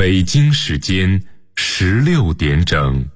北京时间16点整。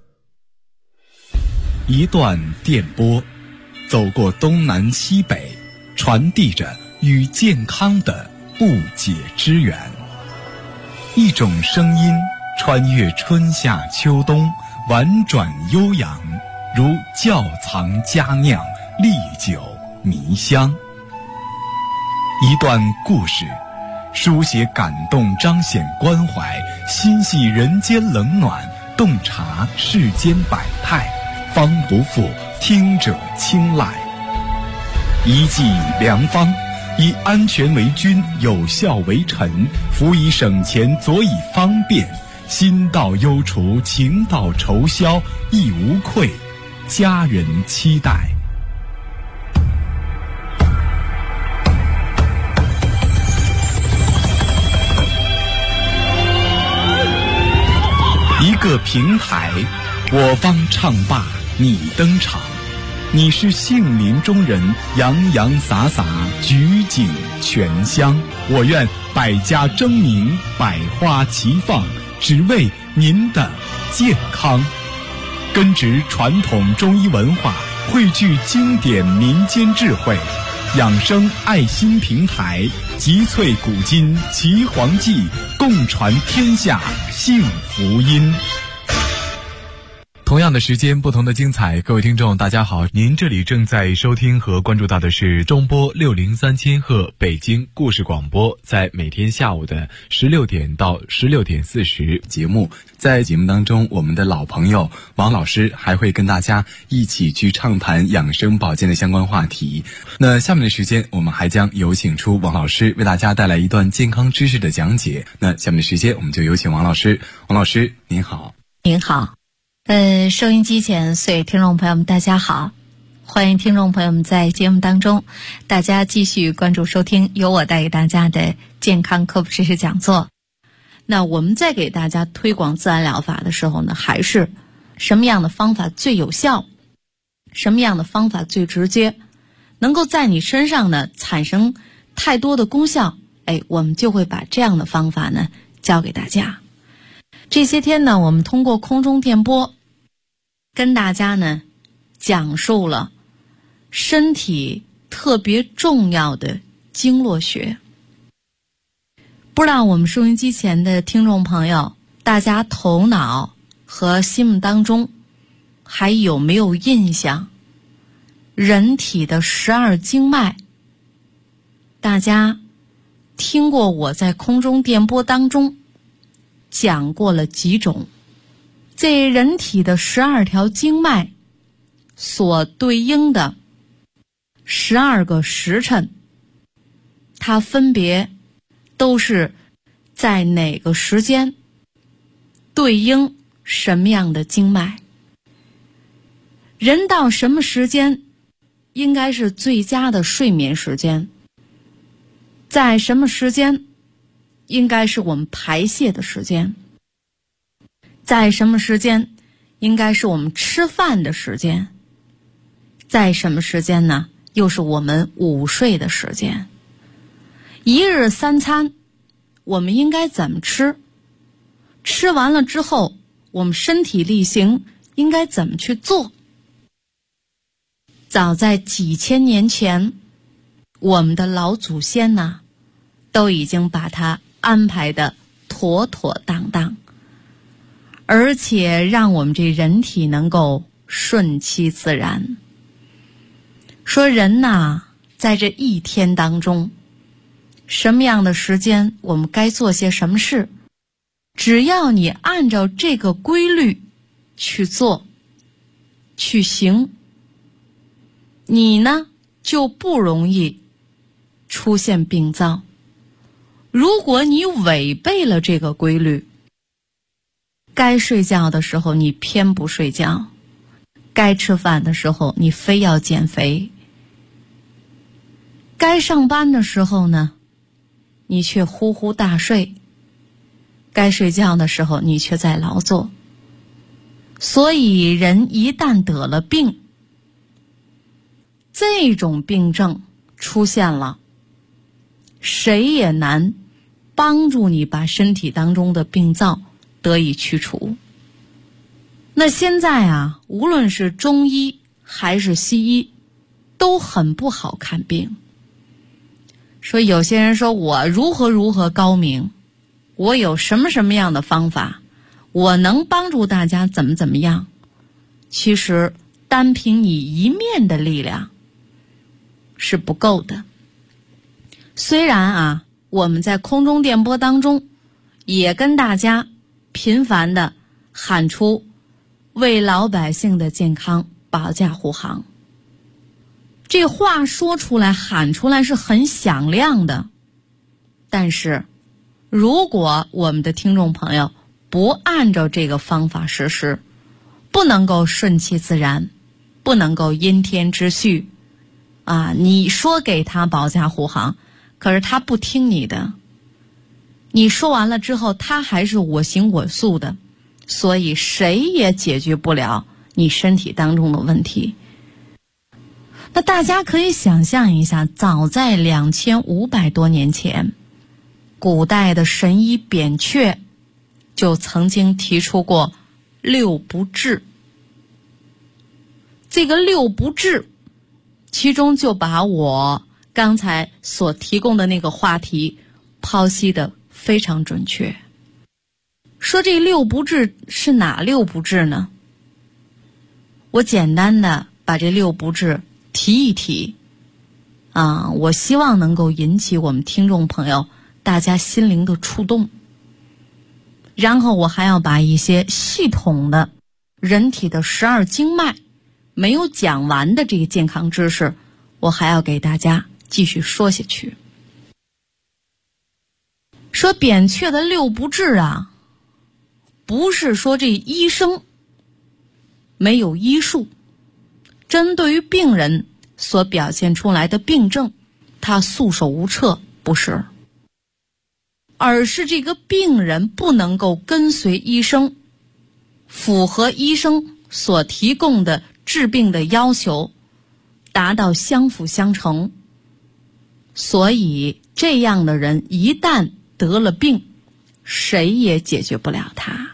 一段电波，走过东南西北，传递着与健康的不解之缘。一种声音穿越春夏秋冬，婉转悠扬，如窖藏佳酿，历久弥香。一段故事，书写感动，彰显关怀，心系人间冷暖，洞察世间百态，方不负听者青睐。一剂良方，以安全为君，有效为臣，辅以省钱，佐以方便，心到忧除，情到愁消，亦无愧，家人期待。一个平台，我方唱罢你登场，你是杏林中人，洋洋洒洒，举景全香。我愿百家争鸣，百花齐放，只为您的健康。根植传统中医文化，汇聚经典民间智慧，养生爱心平台，集萃古今奇黄记，共传天下幸福音。同样的时间，不同的精彩。各位听众大家好，您这里正在收听和关注到的是中波603千赫北京故事广播，在每天下午的16点到16点40节目。在节目当中，我们的老朋友王老师还会跟大家一起去畅谈养生保健的相关话题。那下面的时间，我们还将有请出王老师为大家带来一段健康知识的讲解。那下面的时间，我们就有请王老师。王老师您好。 您好。收音机前所有听众朋友们大家好，欢迎听众朋友们在节目当中大家继续关注收听由我带给大家的健康科普知识讲座。那我们在给大家推广自然疗法的时候呢，还是什么样的方法最有效，什么样的方法最直接，能够在你身上呢产生太多的功效，我们就会把这样的方法呢教给大家。这些天呢，我们通过空中电波跟大家呢讲述了身体特别重要的经络学。不知道我们收音机前的听众朋友，大家头脑和心目当中还有没有印象？人体的12经脉，大家听过我在空中电波当中讲过了几种？这人体的12条经脉所对应的12个时辰，它分别都是在哪个时间对应什么样的经脉。人到什么时间应该是最佳的睡眠时间，在什么时间应该是我们排泄的时间，在什么时间应该是我们吃饭的时间，在什么时间呢又是我们午睡的时间。一日3餐我们应该怎么吃，吃完了之后我们身体力行应该怎么去做。早在几千年前，我们的老祖先呢都已经把它安排的妥妥当当，而且让我们这人体能够顺其自然。说人呐，在这一天当中，什么样的时间我们该做些什么事，只要你按照这个规律去做去行，你呢就不容易出现病灶。如果你违背了这个规律，该睡觉的时候你偏不睡觉，该吃饭的时候你非要减肥，该上班的时候呢你却呼呼大睡，该睡觉的时候你却在劳作。所以人一旦得了病，这种病症出现了，谁也难帮助你把身体当中的病灶得以去除。那现在啊，无论是中医还是西医都很不好看病。说有些人说我如何高明，我有什么样的方法，我能帮助大家怎么样。其实单凭你一面的力量是不够的。虽然啊，我们在空中电波当中也跟大家频繁的喊出为老百姓的健康保驾护航，这话说出来喊出来是很响亮的，但是如果我们的听众朋友不按照这个方法实施，不能够顺其自然，不能够因天之序啊，你说给他保驾护航，可是他不听你的，你说完了之后他还是我行我素的，所以谁也解决不了你身体当中的问题。那大家可以想象一下，早在2500多年前，古代的神医扁鹊就曾经提出过六不治。这个六不治其中就把我刚才所提供的那个话题剖析的非常准确。说这六不治是哪六不治呢？我简单的把这六不治提一提啊，我希望能够引起我们听众朋友大家心灵的触动。然后我还要把一些系统的人体的12经脉没有讲完的这个健康知识，我还要给大家继续说下去。说扁鹊的六不治啊，不是说这医生没有医术，针对于病人所表现出来的病症他束手无策，不是，而是这个病人不能够跟随医生，符合医生所提供的治病的要求，达到相辅相成。所以这样的人一旦得了病，谁也解决不了他。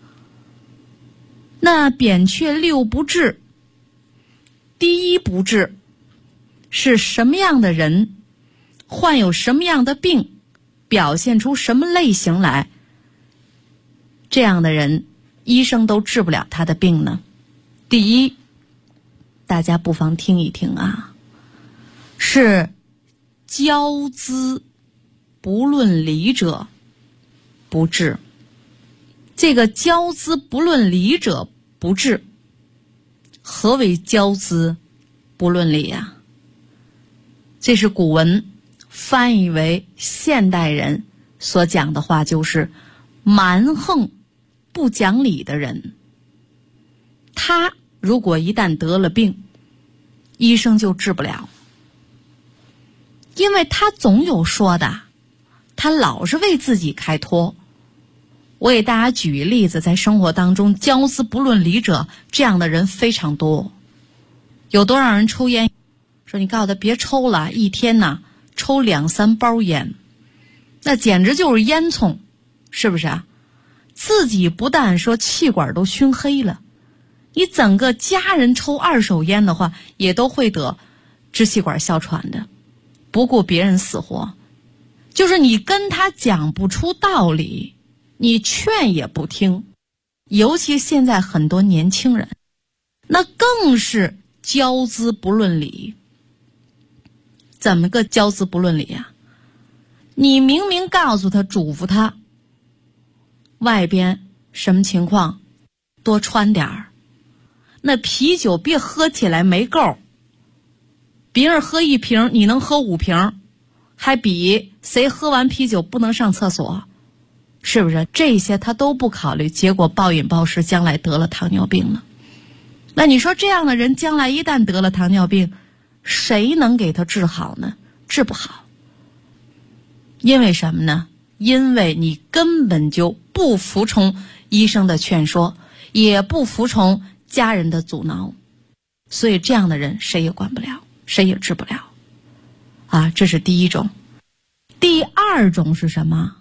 那扁鹊六不治，第一不治是什么样的人患有什么样的病，表现出什么类型来，这样的人医生都治不了他的病呢？第一，大家不妨听一听啊，是骄恣不论理者不治。这个骄恣不论理者不治，何为骄恣不论理啊？这是古文翻译为现代人所讲的话，就是蛮横不讲理的人。他如果一旦得了病，医生就治不了，因为他总有说的，他老是为自己开脱。我给大家举一例子，在生活当中骄恣不论理者这样的人非常多。有多少人抽烟，说你告诉他别抽了，一天呢抽2-3包烟，那简直就是烟囱，是不是啊？自己不但说气管都熏黑了，你整个家人抽2手烟的话，也都会得支气管哮喘的，不顾别人死活。就是你跟他讲不出道理，你劝也不听。尤其现在很多年轻人，那更是骄恣不论理。怎么个骄恣不论理啊？你明明告诉他，嘱咐他外边什么情况多穿点儿，那啤酒别喝起来没够，别人喝1瓶你能喝5瓶，还比谁喝完啤酒不能上厕所，是不是？这些他都不考虑，结果暴饮暴食，将来得了糖尿病了。那你说这样的人将来一旦得了糖尿病，谁能给他治好呢？治不好。因为什么呢？因为你根本就不服从医生的劝说，也不服从家人的阻挠，所以这样的人谁也管不了，谁也治不了啊。这是第一种。第二种是什么？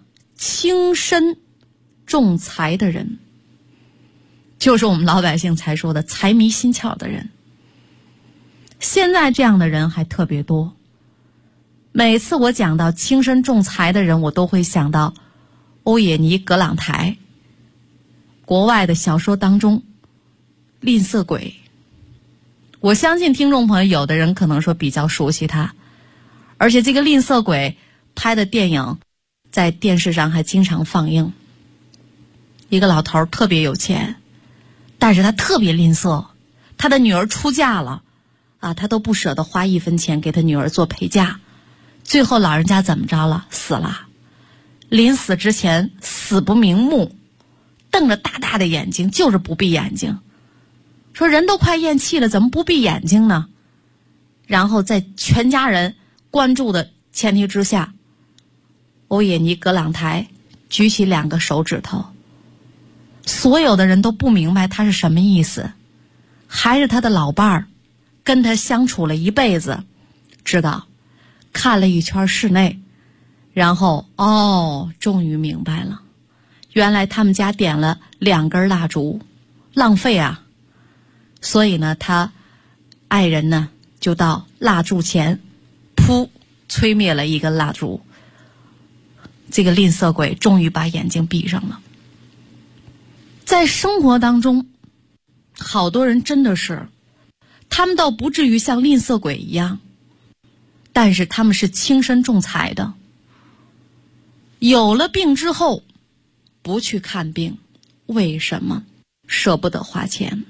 轻身重财的人，就是我们老百姓才说的财迷心窍的人。现在这样的人还特别多。每次我讲到轻身重财的人，我都会想到欧也尼·葛朗台，国外的小说当中吝啬鬼。我相信听众朋友有的人可能说比较熟悉他，而且这个吝啬鬼拍的电影在电视上还经常放映。一个老头特别有钱，但是他特别吝啬，他的女儿出嫁了啊，他都不舍得花1分钱给他女儿做陪嫁。最后老人家怎么着了？死了。临死之前死不瞑目，瞪着大大的眼睛，就是不闭眼睛，说人都快咽气了，怎么不闭眼睛呢？然后在全家人关注的前提之下，欧也尼·葛朗台举起2个手指头，所有的人都不明白他是什么意思，还是他的老伴儿跟他相处了一辈子，知道看了一圈室内，然后终于明白了，原来他们家点了2根蜡烛，浪费啊。所以呢，他爱人呢就到蜡烛前吹灭了1根蜡烛，这个吝啬鬼终于把眼睛闭上了。在生活当中，好多人真的是，他们倒不至于像吝啬鬼一样，但是他们是轻身重财的。有了病之后不去看病，为什么？舍不得花钱。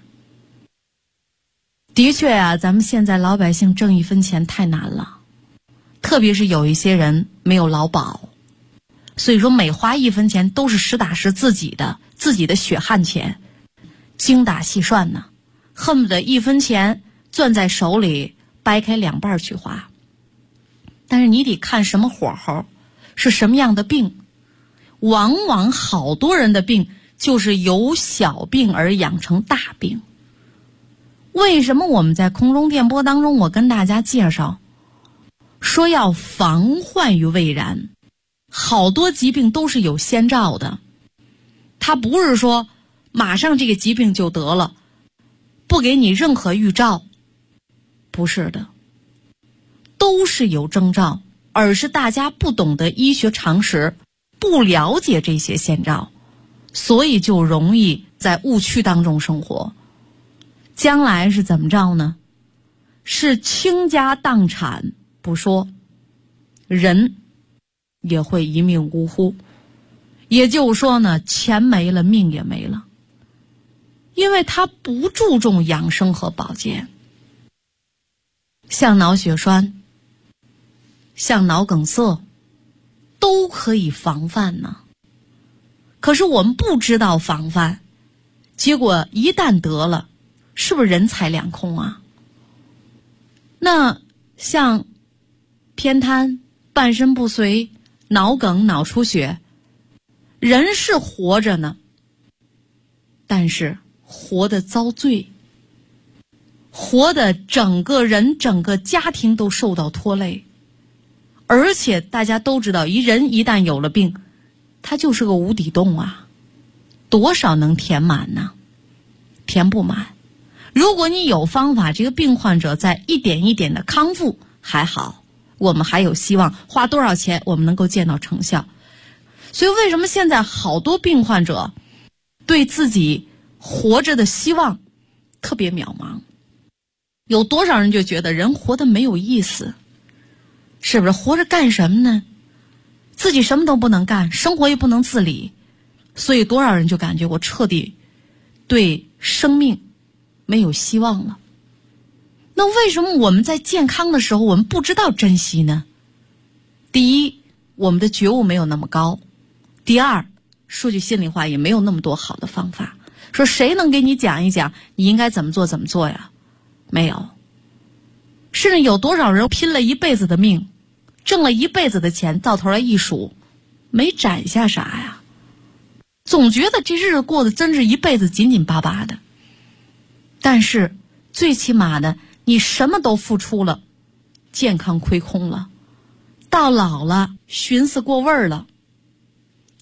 的确啊，咱们现在老百姓挣1分钱太难了，特别是有一些人没有劳保，所以说每花1分钱都是实打实自己的血汗钱，精打细算呢，恨不得1分钱攥在手里掰开2半去花。但是你得看什么火候，是什么样的病。往往好多人的病就是由小病而养成大病。为什么我们在空中电波当中，我跟大家介绍说要防患于未然，好多疾病都是有先兆的，它不是说马上这个疾病就得了，不给你任何预兆，不是的，都是有征兆，而是大家不懂得医学常识，不了解这些先兆，所以就容易在误区当中生活。将来是怎么着呢？是倾家荡产不说，人也会一命呜呼。也就是说呢，钱没了，命也没了，因为他不注重养生和保健。像脑血栓，像脑梗塞，都可以防范呢。可是我们不知道防范，结果一旦得了，是不是人财两空啊？那像偏瘫、半身不遂、脑梗、脑出血，人是活着呢，但是活得遭罪，活得整个人整个家庭都受到拖累。而且大家都知道，人一旦有了病，他就是个无底洞啊，多少能填满呢？填不满。如果你有方法，这个病患者在一点一点的康复还好，我们还有希望，花多少钱我们能够见到成效。所以为什么现在好多病患者对自己活着的希望特别渺茫？有多少人就觉得人活得没有意思，是不是？活着干什么呢？自己什么都不能干，生活也不能自理，所以多少人就感觉我彻底对生命没有希望了。那为什么我们在健康的时候我们不知道珍惜呢？第一，我们的觉悟没有那么高；第二，说句心里话，也没有那么多好的方法。说谁能给你讲一讲你应该怎么做怎么做呀？没有。甚至有多少人拼了一辈子的命，挣了一辈子的钱，到头来一数没攒下啥呀，总觉得这日子过得真是一辈子紧紧巴巴的。但是最起码的，你什么都付出了，健康亏空了，到老了寻思过味儿了，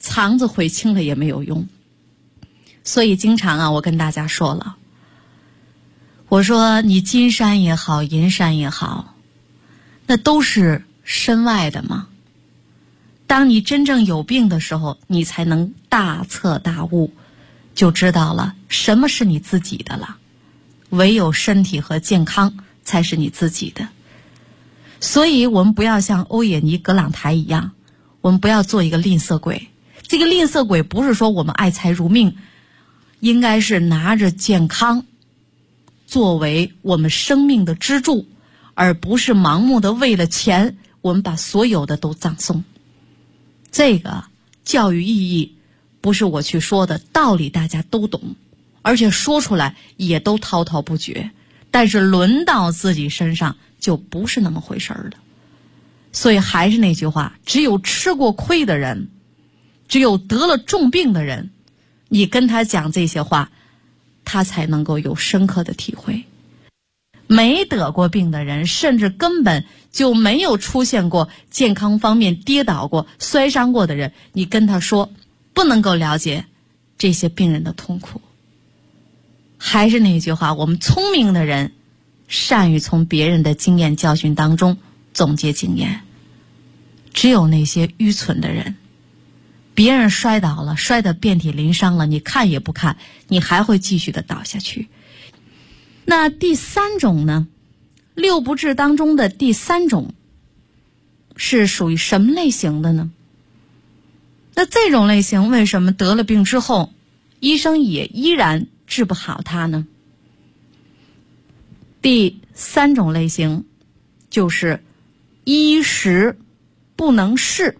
肠子悔青了也没有用。所以经常我跟大家说了，我说你金山也好，银山也好，那都是身外的嘛。当你真正有病的时候，你才能大彻大悟，就知道了什么是你自己的了。唯有身体和健康才是你自己的。所以我们不要像欧也妮·葛朗台一样，我们不要做一个吝啬鬼。这个吝啬鬼不是说我们爱财如命，应该是拿着健康作为我们生命的支柱，而不是盲目的为了钱，我们把所有的都葬送。这个教育意义不是我去说的，道理大家都懂，而且说出来也都滔滔不绝，但是轮到自己身上就不是那么回事了。所以还是那句话，只有吃过亏的人，只有得了重病的人，你跟他讲这些话，他才能够有深刻的体会。没得过病的人，甚至根本就没有出现过健康方面跌倒过、摔伤过的人，你跟他说，不能够了解这些病人的痛苦。还是那句话，我们聪明的人善于从别人的经验教训当中总结经验，只有那些愚蠢的人，别人摔倒了，摔得遍体鳞伤了，你看也不看，你还会继续的倒下去。那第三种呢，六不治当中的第三种是属于什么类型的呢？那这种类型为什么得了病之后医生也依然治不好它呢？第三种类型就是医时不能视。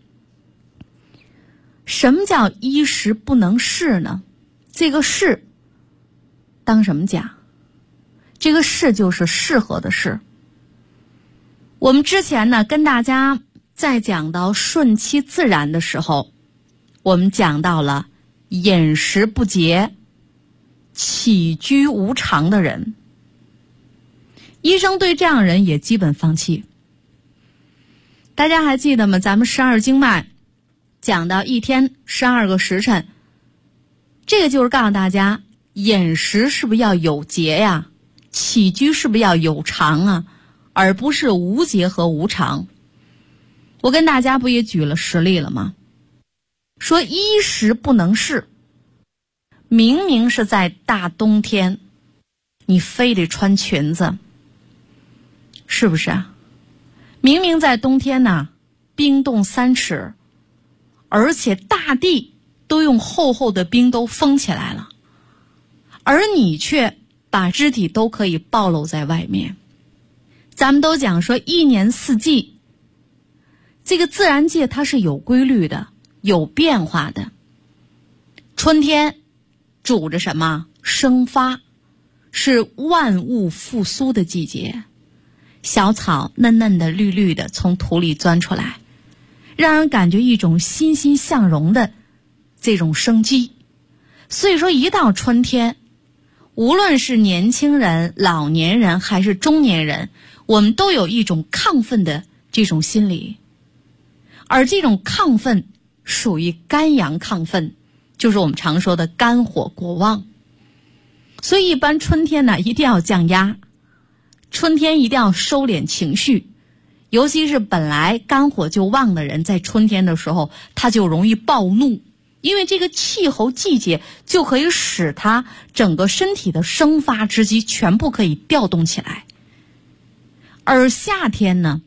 什么叫医时不能视呢？这个视当什么讲？这个视就是适合的视。我们之前呢跟大家在讲到顺其自然的时候，我们讲到了饮食不节、起居无常的人，医生对这样人也基本放弃。大家还记得吗？咱们12经脉讲到一天12个时辰，这个就是告诉大家，饮食是不是要有节呀？起居是不是要有常啊？而不是无节和无常。我跟大家不也举了实例了吗？说衣食不能视，明明是在大冬天，你非得穿裙子，是不是啊？明明在冬天呢，冰冻3尺，而且大地都用厚厚的冰都封起来了，而你却把肢体都可以暴露在外面。咱们都讲说一年四季，这个自然界它是有规律的，有变化的。春天主着什么？生发，是万物复苏的季节，小草嫩嫩的绿绿的从土里钻出来，让人感觉一种欣欣向荣的这种生机。所以说一到春天，无论是年轻人、老年人还是中年人，我们都有一种亢奋的这种心理。而这种亢奋属于肝阳亢奋，就是我们常说的肝火过旺。所以一般春天呢一定要降压，春天一定要收敛情绪，尤其是本来肝火就旺的人，在春天的时候他就容易暴怒，因为这个气候季节就可以使他整个身体的生发之机全部可以调动起来。而夏天呢，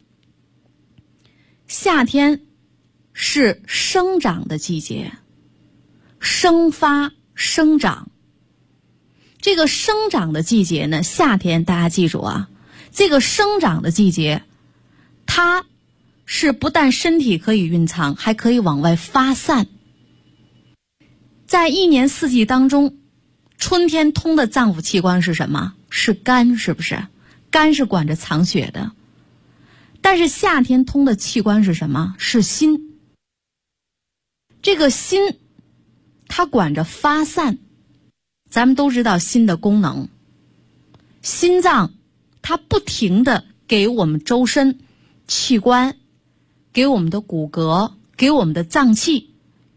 夏天是生长的季节，生发生长。这个生长的季节呢，夏天大家记住啊，这个生长的季节，它是不但身体可以蕴藏，还可以往外发散。在一年四季当中，春天通的脏腑器官是什么？是肝，是不是？肝是管着藏血的。但是夏天通的器官是什么？是心。这个心它管着发散。咱们都知道心的功能，心脏它不停地给我们周身器官，给我们的骨骼，给我们的脏器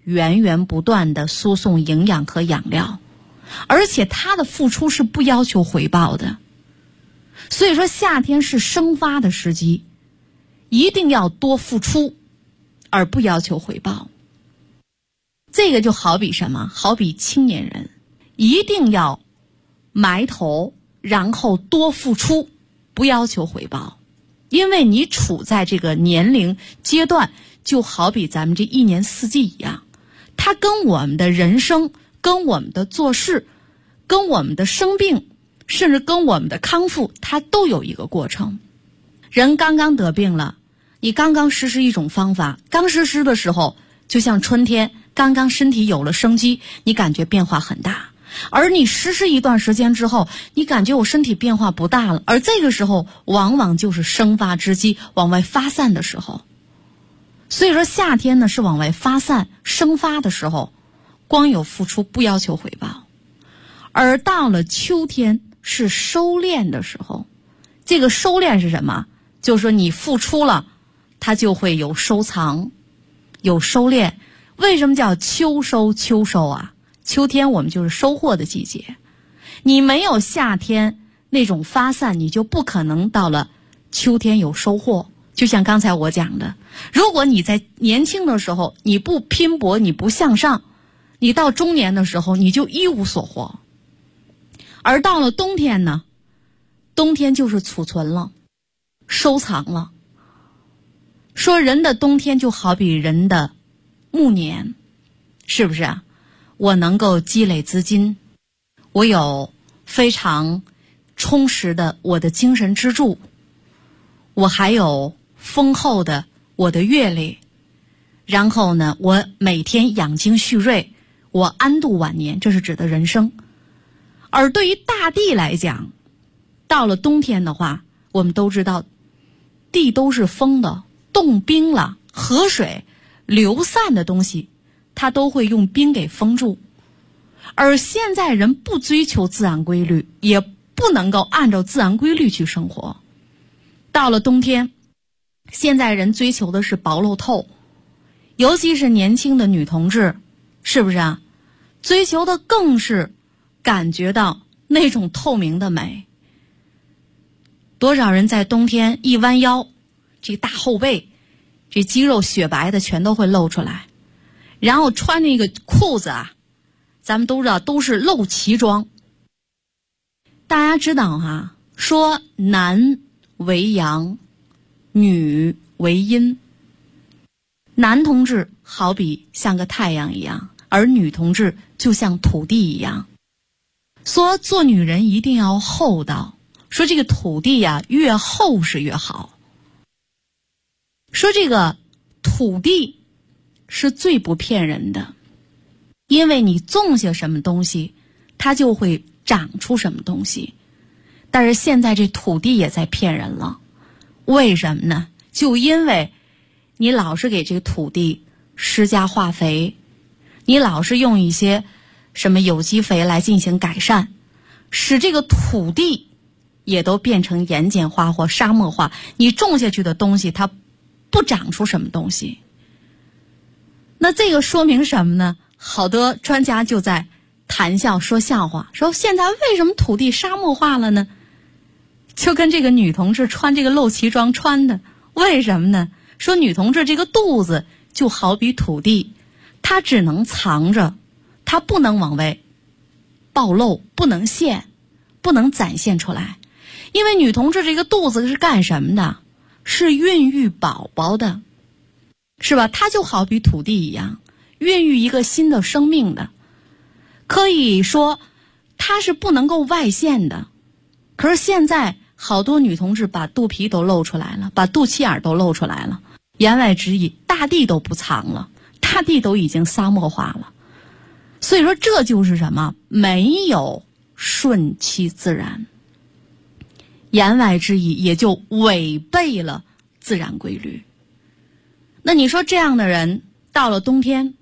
源源不断的输送营养和养料，而且它的付出是不要求回报的。所以说夏天是生发的时机，一定要多付出，而不要求回报。这个就好比什么？好比青年人一定要埋头，然后多付出，不要求回报。因为你处在这个年龄阶段，就好比咱们这一年四季一样，它跟我们的人生，跟我们的做事，跟我们的生病，甚至跟我们的康复，它都有一个过程。人刚刚得病了，你刚刚实施一种方法，刚实施的时候就像春天刚刚身体有了生机，你感觉变化很大。而你实施一段时间之后，你感觉我身体变化不大了，而这个时候往往就是生发之机，往外发散的时候。所以说夏天呢是往外发散生发的时候，光有付出不要求回报。而到了秋天是收敛的时候，这个收敛是什么？就是说你付出了，它就会有收藏，有收敛。为什么叫秋收啊？秋天我们就是收获的季节，你没有夏天那种发散，你就不可能到了秋天有收获。就像刚才我讲的，如果你在年轻的时候你不拼搏，你不向上，你到中年的时候你就一无所获。而到了冬天呢，冬天就是储存了，收藏了。说人的冬天就好比人的暮年，是不是啊？我能够积累资金，我有非常充实的我的精神支柱，我还有丰厚的我的阅历，然后呢，我每天养精蓄锐，我安度晚年，这是指的人生。而对于大地来讲，到了冬天的话，我们都知道地都是封的，冻冰了，河水流散的东西它都会用冰给封住。而现在人不追求自然规律，也不能够按照自然规律去生活。到了冬天，现在人追求的是薄露透，尤其是年轻的女同志，是不是啊？追求的更是感觉到那种透明的美。多少人在冬天一弯腰，这大后背，这肌肉雪白的全都会露出来，然后穿那个裤子啊，咱们都知道都是露脐装。大家知道哈，说男为阳，女为阴。男同志好比像个太阳一样，而女同志就像土地一样。说做女人一定要厚道，说这个土地呀，越厚实越好。说这个土地是最不骗人的，因为你种下什么东西，它就会长出什么东西。但是现在这土地也在骗人了，为什么呢？就因为你老是给这个土地施加化肥，你老是用一些什么有机肥来进行改善，使这个土地也都变成盐碱化或沙漠化，你种下去的东西它不长出什么东西。那这个说明什么呢？好多专家就在谈笑说笑话，说现在为什么土地沙漠化了呢？就跟这个女同志穿这个露脐装穿的，为什么呢？说女同志这个肚子就好比土地，它只能藏着，它不能往外暴露，不能现，不能展现出来。因为女同志这个肚子是干什么的？是孕育宝宝的，是吧？它就好比土地一样，孕育一个新的生命的。可以说它是不能够外现的。可是现在好多女同志把肚皮都露出来了，把肚脐眼都露出来了，言外之意大地都不藏了，大地都已经沙漠化了。所以说这就是什么？没有顺其自然，言外之意也就违背了自然规律。那你说这样的人到了冬天，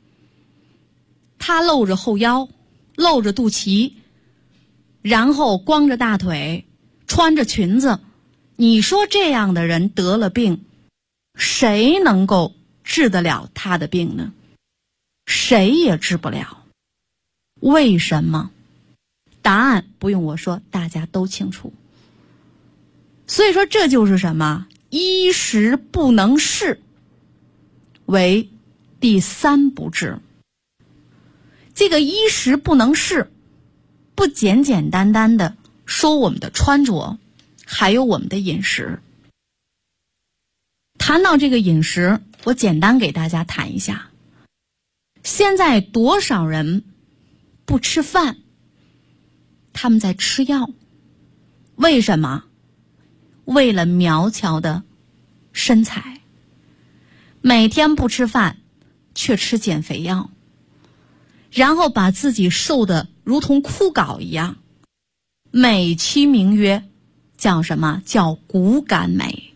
他露着后腰，露着肚脐，然后光着大腿，穿着裙子，你说这样的人得了病，谁能够治得了他的病呢？ 谁也治不了。为什么？答案不用我说，大家都清楚。所以说这就是什么？衣食不能事为第三不治。这个衣食不能事，不简简单单的说我们的穿着，还有我们的饮食。谈到这个饮食，我简单给大家谈一下。现在多少人不吃饭，他们在吃药。为什么？为了苗条的身材。每天不吃饭，却吃减肥药，然后把自己瘦得如同枯槁一样，美其名曰叫什么？叫骨感美。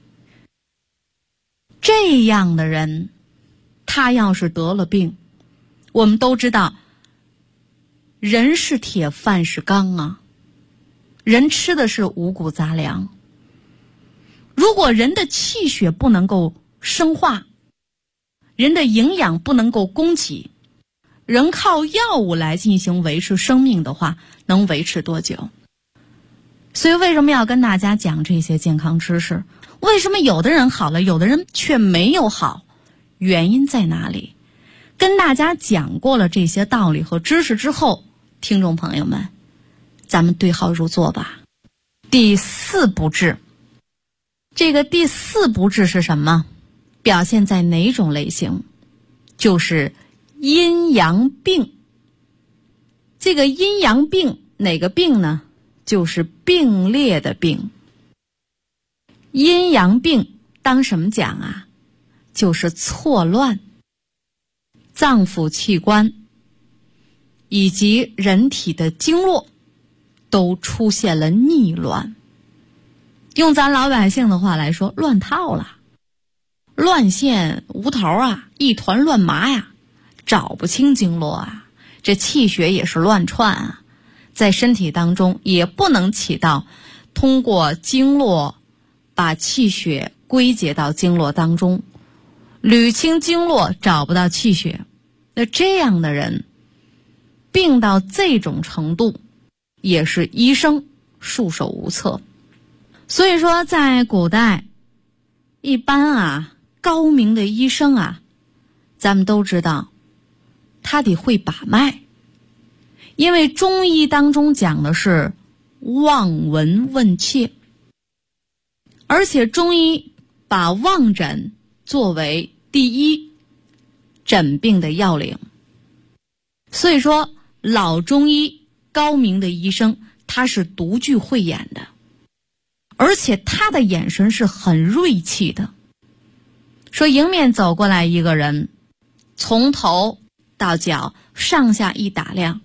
这样的人，他要是得了病，我们都知道，人是铁，饭是钢啊，人吃的是五谷杂粮。如果人的气血不能够生化，人的营养不能够供给，人靠药物来进行维持生命的话，能维持多久？所以为什么要跟大家讲这些健康知识？为什么有的人好了，有的人却没有好？原因在哪里？跟大家讲过了这些道理和知识之后，听众朋友们，咱们对号入座吧。第四不治。这个第四不治是什么？表现在哪种类型？就是阴阳病。这个阴阳病哪个病呢？就是并列的病。阴阳病当什么讲啊？就是错乱，脏腑器官以及人体的经络都出现了逆乱。用咱老百姓的话来说，乱套了，乱线无头啊，一团乱麻呀，找不清经络啊，这气血也是乱窜啊，在身体当中也不能起到通过经络把气血归结到经络当中，捋清经络找不到气血。那这样的人病到这种程度，也是医生束手无策。所以说在古代，一般啊高明的医生啊，咱们都知道他得会把脉，因为中医当中讲的是望闻问切，而且中医把望诊作为第一诊病的要领。所以说老中医高明的医生，他是独具慧眼的，而且他的眼神是很锐气的。说迎面走过来一个人，从头到脚上下一打量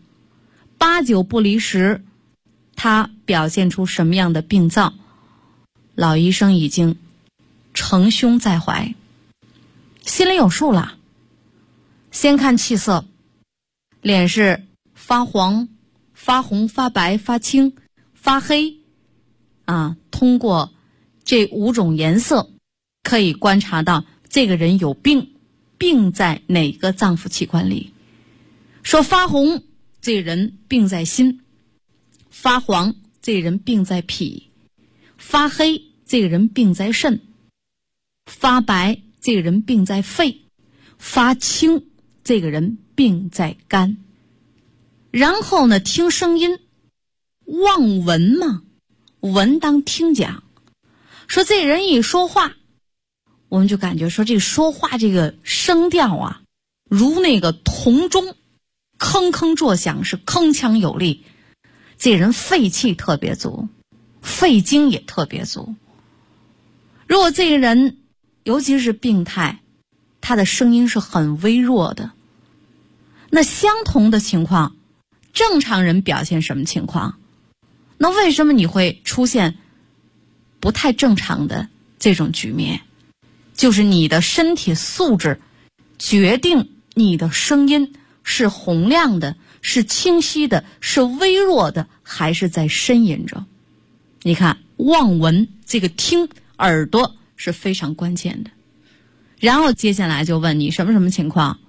，8九不离10，他表现出什么样的病灶，老医生已经承胸在怀，心里有数了。先看气色，脸是发黄、发红、发白、发青、发黑啊，通过这5种颜色可以观察到这个人有病，病在哪个脏腑器官里。说发红，这个人病在心；发黄，这个人病在脾；发黑，这个人病在肾；发白，这个人病在肺；发青，这个人病在肝。然后呢，听声音，望闻嘛，闻当听讲。说这人一说话，我们就感觉说这说话这个声调啊，如那个铜钟，铿铿作响，是铿锵有力。这人肺气特别足，肺经也特别足。如果这个人尤其是病态，他的声音是很微弱的。那相同的情况，正常人表现什么情况？那为什么你会出现不太正常的这种局面？就是你的身体素质决定你的声音是洪亮的，是清晰的，是微弱的，还是在呻吟着。你看望闻，这个听耳朵是非常关键的。然后接下来就问你什么情况？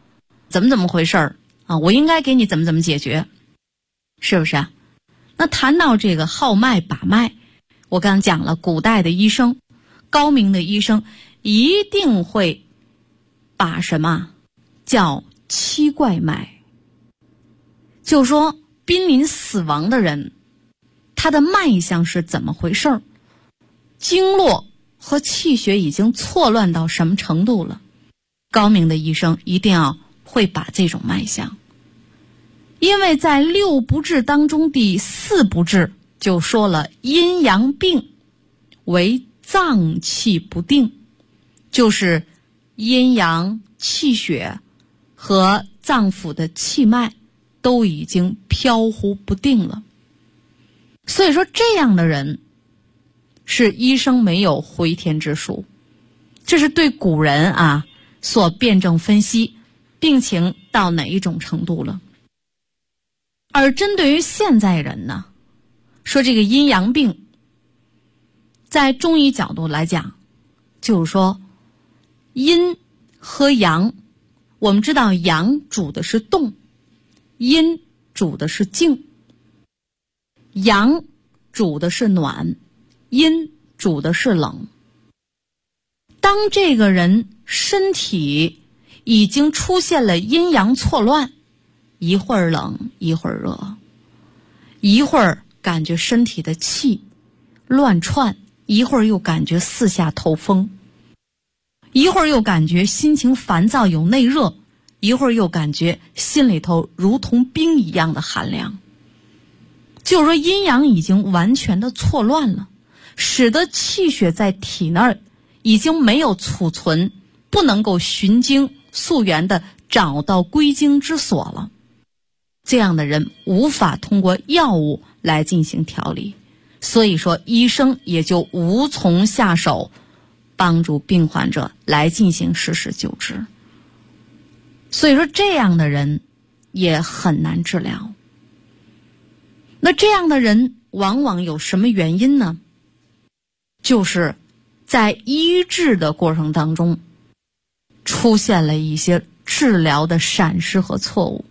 怎么回事儿啊？我应该给你怎么解决，是不是啊？那谈到这个号脉把脉，我刚讲了，古代的医生，高明的医生一定会把什么叫七怪脉，就说濒临死亡的人，他的脉象是怎么回事儿，经络和气血已经错乱到什么程度了，高明的医生一定要会把这种脉象。因为在六不治当中第四不治就说了，阴阳病为脏气不定，就是阴阳气血和脏腑的气脉都已经飘忽不定了。所以说这样的人是医生没有回天之术，这是对古人啊所辩证分析病情到哪一种程度了。而针对于现在人呢，说这个阴阳病，在中医角度来讲，就是说阴和阳，我们知道阳主的是动，阴主的是静，阳主的是暖，阴主的是冷。当这个人身体已经出现了阴阳错乱，一会儿冷一会儿热，一会儿感觉身体的气乱窜，一会儿又感觉四下透风，一会儿又感觉心情烦躁有内热，一会儿又感觉心里头如同冰一样的寒凉。就是说阴阳已经完全的错乱了，使得气血在体内已经没有储存，不能够循经溯源的找到归经之所了。这样的人无法通过药物来进行调理，所以说医生也就无从下手帮助病患者来进行实时救治。所以说这样的人也很难治疗。那这样的人往往有什么原因呢？就是在医治的过程当中出现了一些治疗的闪失和错误。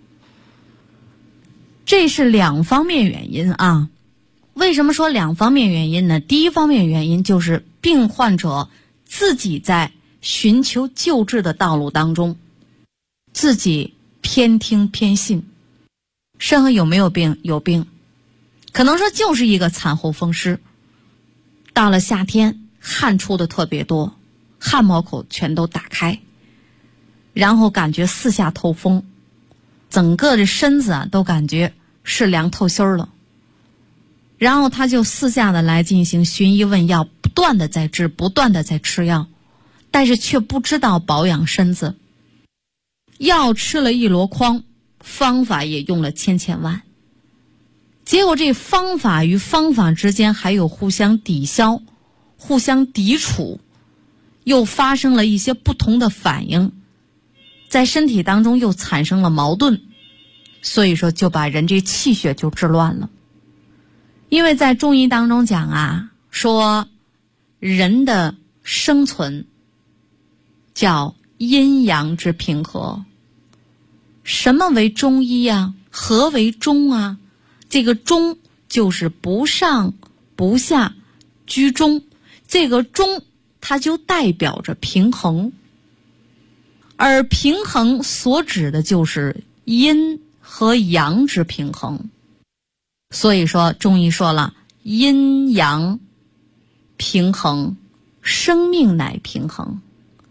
这是两方面原因啊。为什么说两方面原因呢？第一方面原因就是病患者自己在寻求救治的道路当中，自己偏听偏信。身上有没有病？有病，可能说就是一个产后风湿，到了夏天汗出的特别多，汗毛孔全都打开，然后感觉四下透风，整个的身子都感觉是凉透心了。然后他就私下的来进行寻医问药，不断的在治，不断的在吃药，但是却不知道保养身子。药吃了一箩筐，方法也用了千万，结果这方法与方法之间还有互相抵消、互相抵触，又发生了一些不同的反应，在身体当中又产生了矛盾，所以说就把人这气血就治乱了。因为在中医当中讲啊，说人的生存叫阴阳之平和。什么为中医啊？何为中啊？这个中就是不上不下，居中。这个中它就代表着平衡，而平衡所指的就是阴和阳之平衡。所以说中医说了，阴阳平衡，生命乃平衡。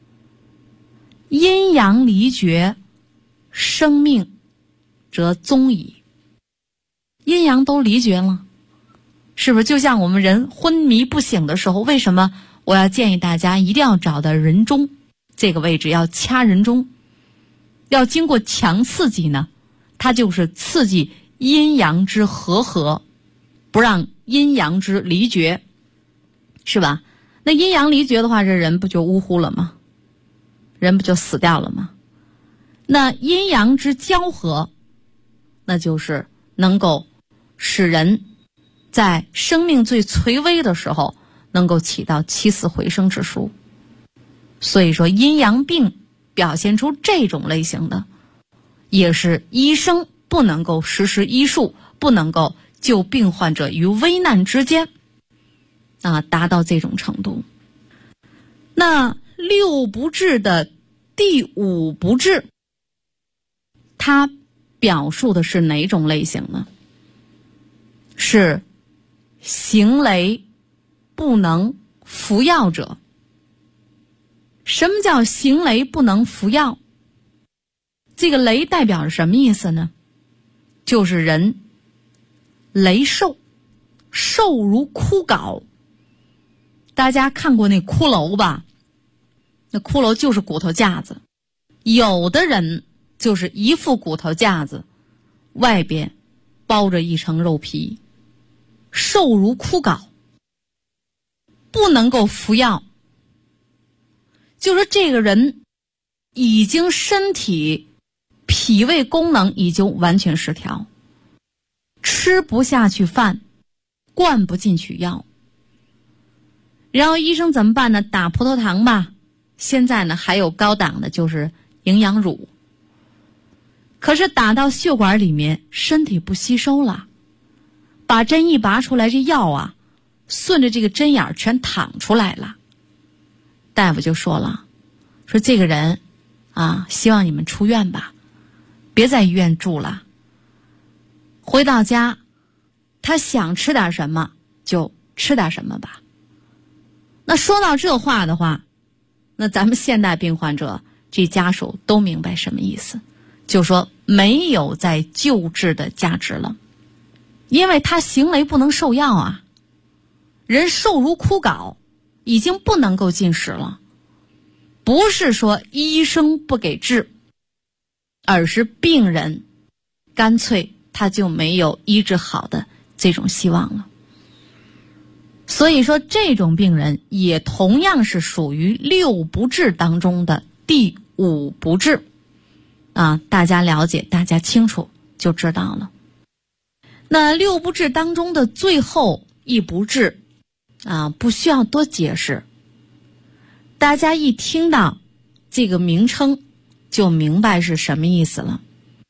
阴阳离绝，生命则终矣。阴阳都离绝了，是不是就像我们人昏迷不醒的时候，为什么我要建议大家一定要找到人中这个位置，要掐人中，要经过强刺激呢？它就是刺激阴阳之和合，不让阴阳之离绝，是吧？那阴阳离绝的话，这人不就呜呼了吗？人不就死掉了吗？那阴阳之交合，那就是能够使人在生命最垂危的时候能够起到起死回生之术。所以说阴阳病表现出这种类型的， 也是医生不能够实施医术，不能够救病患者于危难之间达到这种程度。那六不治的第五不治，它表述的是哪种类型呢？是行雷不能服药者。什么叫行雷不能服药？这个雷代表着什么意思呢？就是人雷瘦，瘦如枯槁。大家看过那骷髅吧？那骷髅就是骨头架子，有的人就是一副骨头架子，外边包着一层肉皮，瘦如枯槁，不能够服药。就说这个人已经身体脾胃功能已经完全失调，吃不下去饭，灌不进去药。然后医生怎么办呢？打葡萄糖吧。现在呢还有高档的，就是营养乳。可是打到血管里面，身体不吸收了，把针一拔出来，这药顺着这个针眼全淌出来了。大夫就说了，说这个人希望你们出院吧，别在医院住了。回到家，他想吃点什么就吃点什么吧。那说到这话的话，那咱们现代病患者这家属都明白什么意思，就说没有再救治的价值了，因为他行雷不能受药人瘦如枯槁，已经不能够进食了。不是说医生不给治，而是病人干脆他就没有医治好的这种希望了。所以说这种病人也同样是属于六不治当中的第五不治大家了解，大家清楚就知道了。那六不治当中的最后一不治不需要多解释，大家一听到这个名称就明白是什么意思了。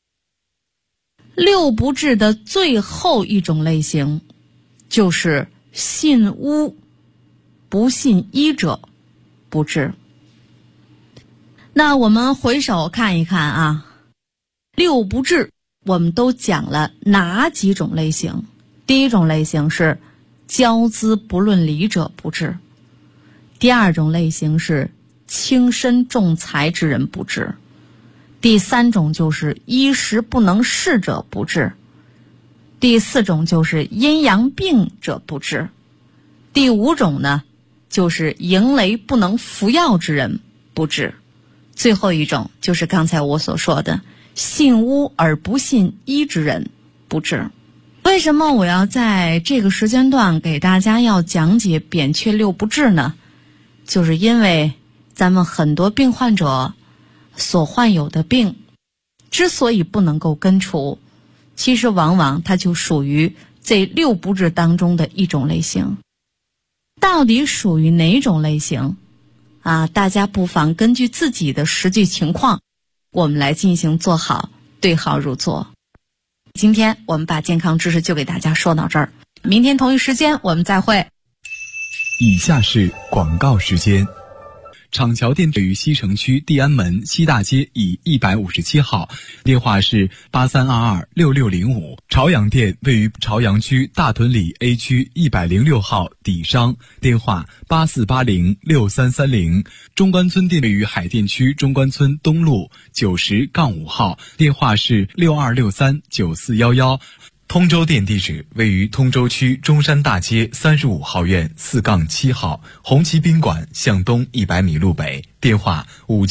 六不治的最后一种类型就是信巫不信医者不治。那我们回首看一看六不治我们都讲了哪几种类型？第一种类型是骄资不论理者不治，第二种类型是轻身重财之人不治，第三种就是衣食不能事者不治，第四种就是阴阳病者不治，第五种呢就是迎雷不能服药之人不治，最后一种就是刚才我所说的信巫而不信医之人不治。为什么我要在这个时间段给大家要讲解扁鹊六不治呢？就是因为咱们很多病患者所患有的病之所以不能够根除，其实往往它就属于这六不治当中的一种类型。到底属于哪种类型大家不妨根据自己的实际情况，我们来进行做好对号入座。今天我们把健康知识就给大家说到这儿，明天同一时间我们再会。 以下是广告时间。厂桥店位于西城区地安门西大街以157号，电话是83226605。朝阳店位于朝阳区大屯里 A 区106号底商，电话84806330。中关村店位于海淀区中关村东路90-5号，电话是62639411。通州店地址位于通州区中山大街35号院4-7号，红旗宾馆向东100米路北，电话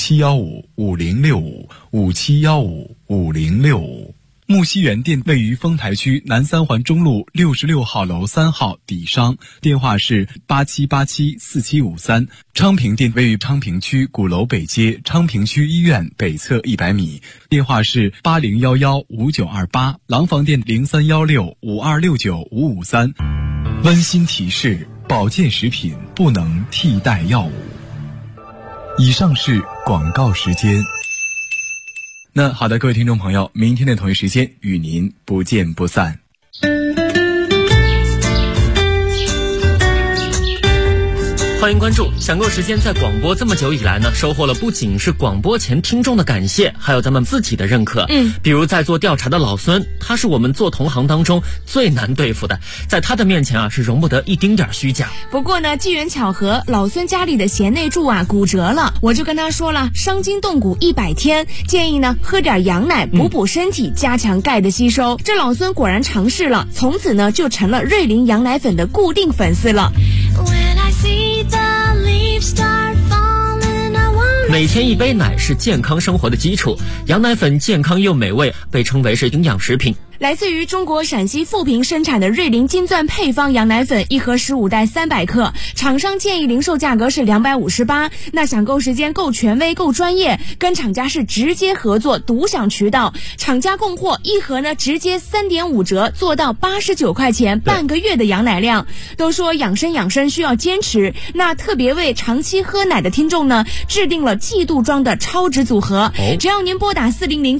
57155065，57155065。木樨园店位于丰台区南三环中路66号楼3号底商，电话是87874753。昌平店位于昌平区鼓楼北街昌平区医院北侧100米，电话是80115928。廊坊店031652695553。温馨提示：保健食品不能替代药物。以上是广告时间。 那好的，各位听众朋友，明天的同一时间与您不见不散。 欢迎关注享购时间。在广播这么久以来呢，收获了不仅是广播前听众的感谢，还有咱们自己的认可。比如在做调查的老孙，他是我们做同行当中最难对付的，在他的面前啊是容不得一丁点虚假。 不过呢，机缘巧合，老孙家里的贤内助啊骨折了，我就跟他说了，伤筋动骨100天，建议呢喝点羊奶补补身体，加强钙的吸收。这老孙果然尝试了，从此呢就成了瑞麟羊奶粉的固定粉丝了。 每天一杯奶是健康生活的基础，羊奶粉健康又美味，被称为是营养食品。 来自于中国陕西富平生产的瑞麟金钻配方羊奶粉，一盒15袋300克，厂商建议零售价格是258。那抢购时间够权威够专业，跟厂家是直接合作，独享渠道，厂家供货，一盒呢直接3.5折，做到89块钱，半个月的羊奶量。都说养生需要坚持，那特别为长期喝奶的听众呢，制定了季度装的超值组合。只要您拨打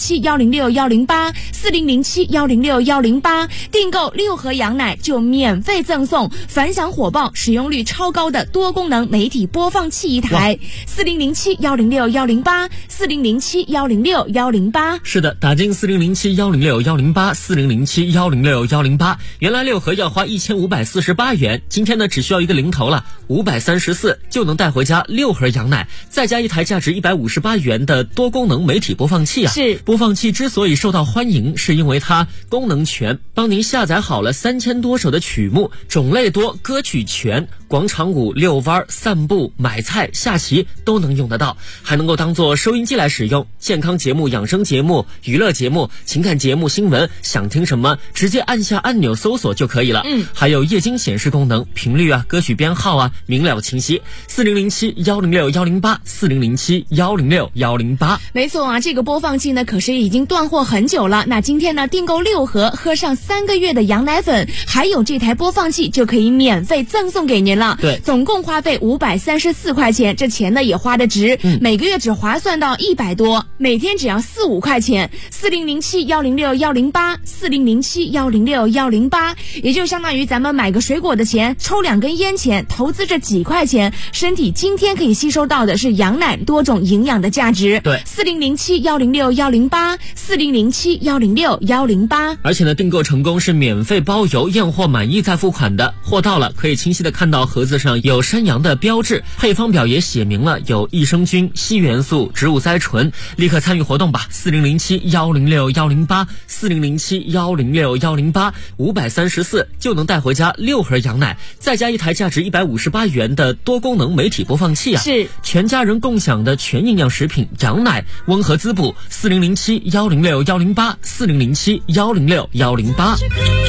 4007-106-108，4007-106-108，订购6盒羊奶就免费赠送反响火爆、使用率超高的多功能媒体播放器一台。4007-106-108， 4007-106-108。 是的，打进4007-106-108， 4007-106-108。原来6盒要花1548元，今天呢只需要一个零头了，534就能带回家6盒羊奶，再加一台价值158元的多功能媒体播放器啊。 是， 播放器之所以受到欢迎，是因为它功能全，帮您下载好了3000多首的曲目，种类多，歌曲全，广场舞、遛弯、散步、买菜、下棋都能用得到，还能够当做收音机来使用。健康节目、养生节目、娱乐节目、情感节目、新闻，想听什么直接按下按钮搜索就可以了。还有液晶显示功能，频率啊、歌曲编号啊，明了清晰。4007-106-108， 4007-106-108。 没错啊，这个播放器呢可是已经断货很久了。那今天呢订购6盒，喝上3个月的羊奶粉，还有这台播放器就可以免费赠送给您了。 对， 总共花费534块钱，这钱呢也花得值，每个月只划算到100多，每天只要4-5块钱。4007-106-108， 4007-106-108，也就相当于咱们买个水果的钱，抽2根烟钱，投资这几块钱，身体今天可以吸收到的是羊奶多种营养的价值。 对 ，4007-106-108， 4007-106-108。 而且呢，订购成功是免费包邮，验货满意再付款的。货到了，可以清晰的看到盒子上有山羊的标志，配方表也写明了有益生菌、硒元素、植物甾醇。立刻参与活动吧，4007-106-108， 4007-106-108， 534就能带回家6盒羊奶，再加一台价值158元的多功能媒体播放器啊， 是全家人共享的全营养食品，羊奶温和滋补。4007-106-108， 4007-106-108。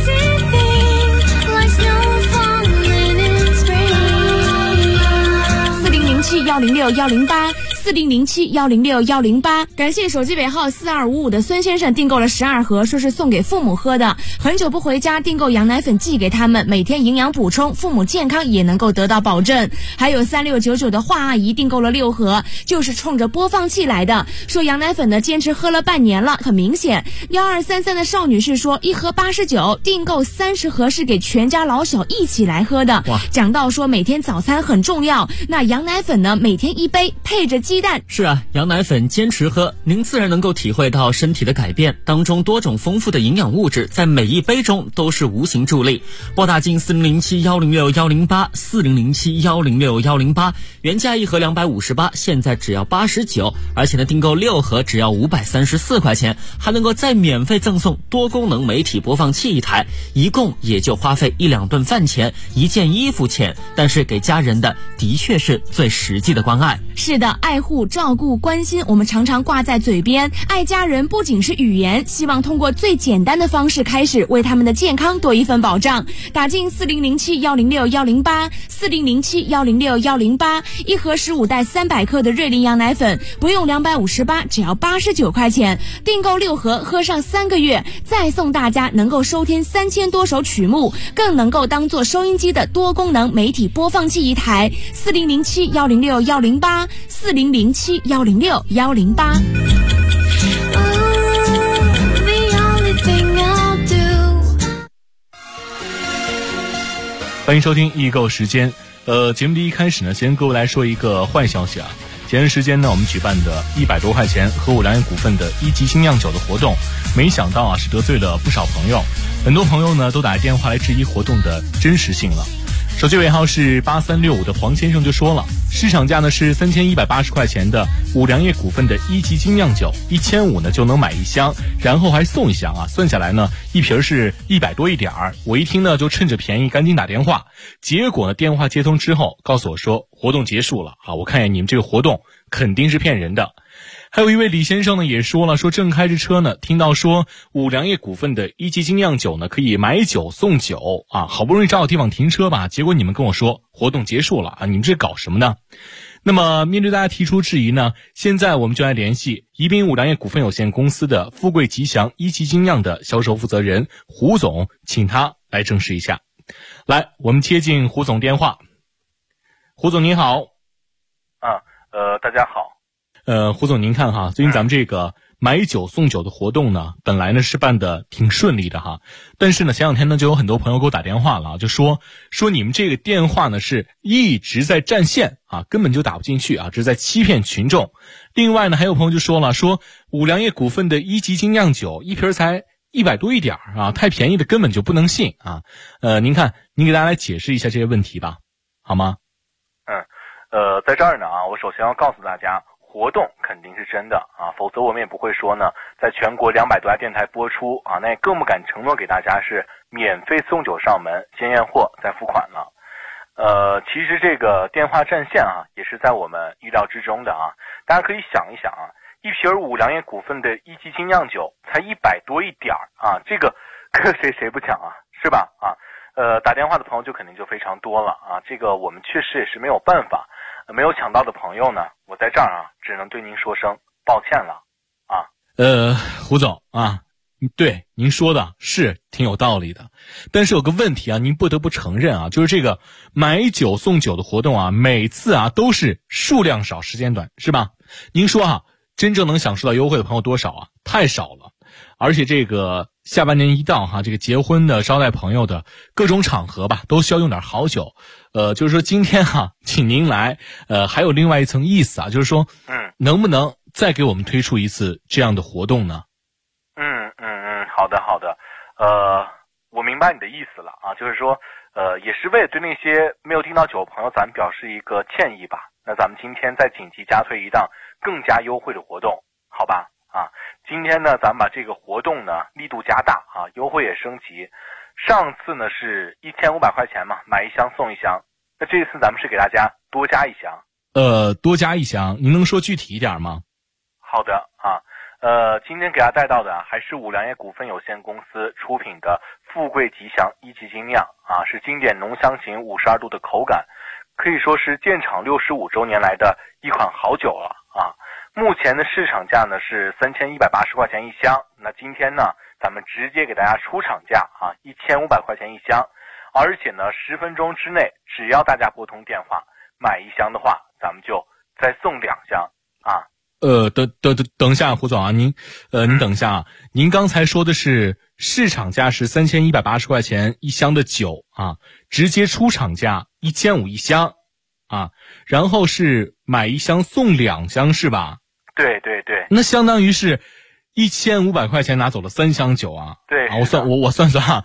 4007-106-108， 4007-106-108。感谢手机尾号4255的孙先生订购了12盒，说是送给父母喝的。很久不回家，订购羊奶粉寄给他们，每天营养补充，父母健康也能够得到保证。还有3699的华阿姨订购了6盒，就是冲着播放器来的，说羊奶粉呢坚持喝了半年了，很明显。1233的邵女士说1盒89，订购30盒是给全家老小一起来喝的。讲到说每天早餐很重要，那羊奶粉呢每天1杯，配着鸡蛋。 是啊，羊奶粉坚持喝，您自然能够体会到身体的改变，当中多种丰富的营养物质在每一杯中都是无形助力。拨打进4007-106-108， 4007-106-108，原价1盒258，现在只要89，而且呢订购6盒只要534块钱，还能够再免费赠送多功能媒体播放器一台，一共也就花费1-2顿饭钱，1件衣服钱，但是给家人的的确是最实际的关爱。 是的，爱护、照顾、关心，我们常常挂在嘴边。爱家人不仅是语言，希望通过最简单的方式开始，为他们的健康多一份保障。打进4007-106-108， 4007-106-108，一盒15袋300克的瑞麟羊奶粉，不用258，只要89块钱。订购6盒，喝上3个月，再送大家能够收听3000多首曲目，更能够当做收音机的多功能媒体播放器一台。4007-106-108， 4007-106-108。 欢迎收听易购时间。节目的一开始呢，先跟各位来说一个坏消息啊。前段时间呢，我们举办的100多块钱和五粮液股份的1级精酿酒的活动，没想到啊是得罪了不少朋友，很多朋友呢都打电话来质疑活动的真实性了。手机尾号是8365的黄先生就说了，市场价呢是3180块钱的五粮液股份的1级精酿酒，1500呢就能买一箱，然后还送一箱啊，算下来呢一瓶是100多一点儿。我一听呢就趁着便宜赶紧打电话，结果呢电话接通之后告诉我说活动结束了啊，我看见你们这个活动肯定是骗人的。还有一位李先生呢也说了，说正开着车呢，听到说五粮液股份的1级精酿酒呢可以买酒送酒啊，好不容易找到地方停车吧，结果你们跟我说活动结束了啊，你们这搞什么呢？那么面对大家提出质疑呢，现在我们就来联系宜宾五粮液股份有限公司的富贵吉祥1级精酿的销售负责人胡总，请他来证实一下。来，我们接进胡总电话。胡总您好。 大家好。 胡总您看哈，最近咱们这个买酒送酒的活动呢，本来呢是办的挺顺利的哈，但是呢前两天呢就有很多朋友给我打电话了，就说你们这个电话呢是一直在占线啊，根本就打不进去啊，这是在欺骗群众。另外呢还有朋友就说了，说五粮液股份的1级精酿酒一瓶才100多一点啊，太便宜的根本就不能信啊。您看您给大家来解释一下这些问题吧，好吗？ 在这儿呢啊，我首先要告诉大家，活动肯定是真的啊，否则我们也不会说呢，在全国200多家电台播出啊，那也更不敢承诺给大家是免费送酒上门，先验货再付款了。其实这个电话占线啊，也是在我们意料之中的啊。大家可以想一想啊，一瓶五粮液股份的1级精酿酒才100多一点啊，这个谁不抢啊，是吧？啊，打电话的朋友就肯定就非常多了啊，这个我们确实也是没有办法。没有抢到的朋友呢，我在这儿啊，只能对您说声抱歉了啊。 胡总啊，对您说的是挺有道理的，但是有个问题啊，您不得不承认啊，就是这个买酒送酒的活动啊，每次啊都是数量少时间短，是吧？您说啊，真正能享受到优惠的朋友多少啊？太少了。而且这个下半年一到哈，这个结婚的、招待朋友的各种场合吧，都需要用点好酒。就是说今天哈，请您来，还有另外一层意思啊，就是说，能不能再给我们推出一次这样的活动呢？ 好的，我明白你的意思了啊，就是说，也是为了对那些没有订到酒的朋友，咱们表示一个歉意吧。那咱们今天再紧急加推一档更加优惠的活动，好吧？啊，今天呢，咱们把这个活动呢力度加大啊，优惠也升级。上次呢是1500块钱嘛，买一箱送一箱。那这次咱们是给大家多加一箱。 多加一箱，您能说具体一点吗？ 好的啊，今天给大家带到的还是五粮液股份有限公司出品的富贵吉祥1级精酿啊，是经典浓香型52度的口感，可以说是建厂65周年来的一款好酒了啊。目前的市场价呢是3180块钱一箱，那今天呢咱们直接给大家出厂价啊，1500块钱一箱，而且呢10分钟之内，只要大家拨通电话买一箱的话，咱们就再送2箱啊。 等一下，胡总啊，您等一下啊，您刚才说的是市场价是3180块钱一箱的酒啊，直接出厂价1500一箱啊，然后是买一箱送2箱是吧？ 对， 那相当于是1500块钱拿走了3箱酒啊。 对啊，我算啊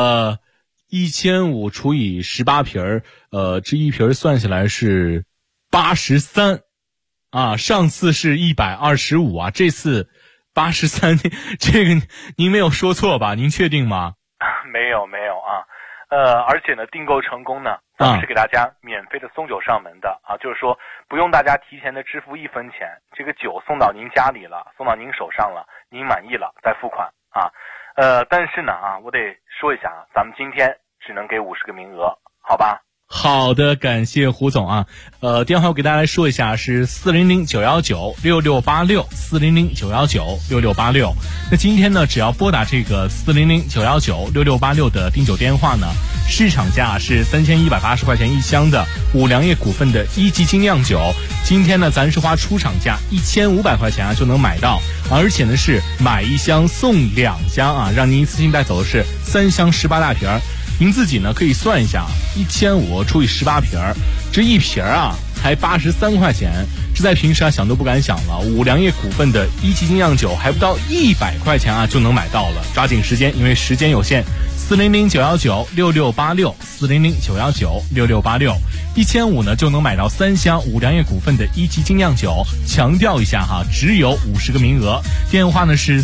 ，1500除以18瓶这一瓶算下来是83啊，上次是125啊，这次83，这个您没有说错吧？您确定吗？ 没有啊，而且呢，订购成功呢，咱们是给大家免费的送酒上门的啊，就是说不用大家提前的支付1分钱，这个酒送到您家里了，送到您手上了，您满意了再付款啊。但是呢啊，我得说一下啊，咱们今天只能给50个名额，好吧？ 好的，感谢胡总啊。电话我给大家来说一下，是400-919-6686，400-919-6686。那今天呢，只要拨打这个400-919-6686的订酒电话呢，市场价是3180块钱一箱的五粮液股份的1级精酿酒。今天呢，咱是花出厂价1500块钱啊就能买到，而且呢是买一箱送2箱啊，让您一次性带走的是3箱18大瓶。 您自己呢可以算一下，1500除以18瓶，这一瓶啊才83块钱，这在平时啊想都不敢想了。五粮液股份的一级精酿酒还不到100块钱啊就能买到了，抓紧时间，因为时间有限。400-919-6686，400-919-6686，1500呢就能买到3箱五粮液股份的一级精酿酒。强调一下哈，只有50个名额。电话呢是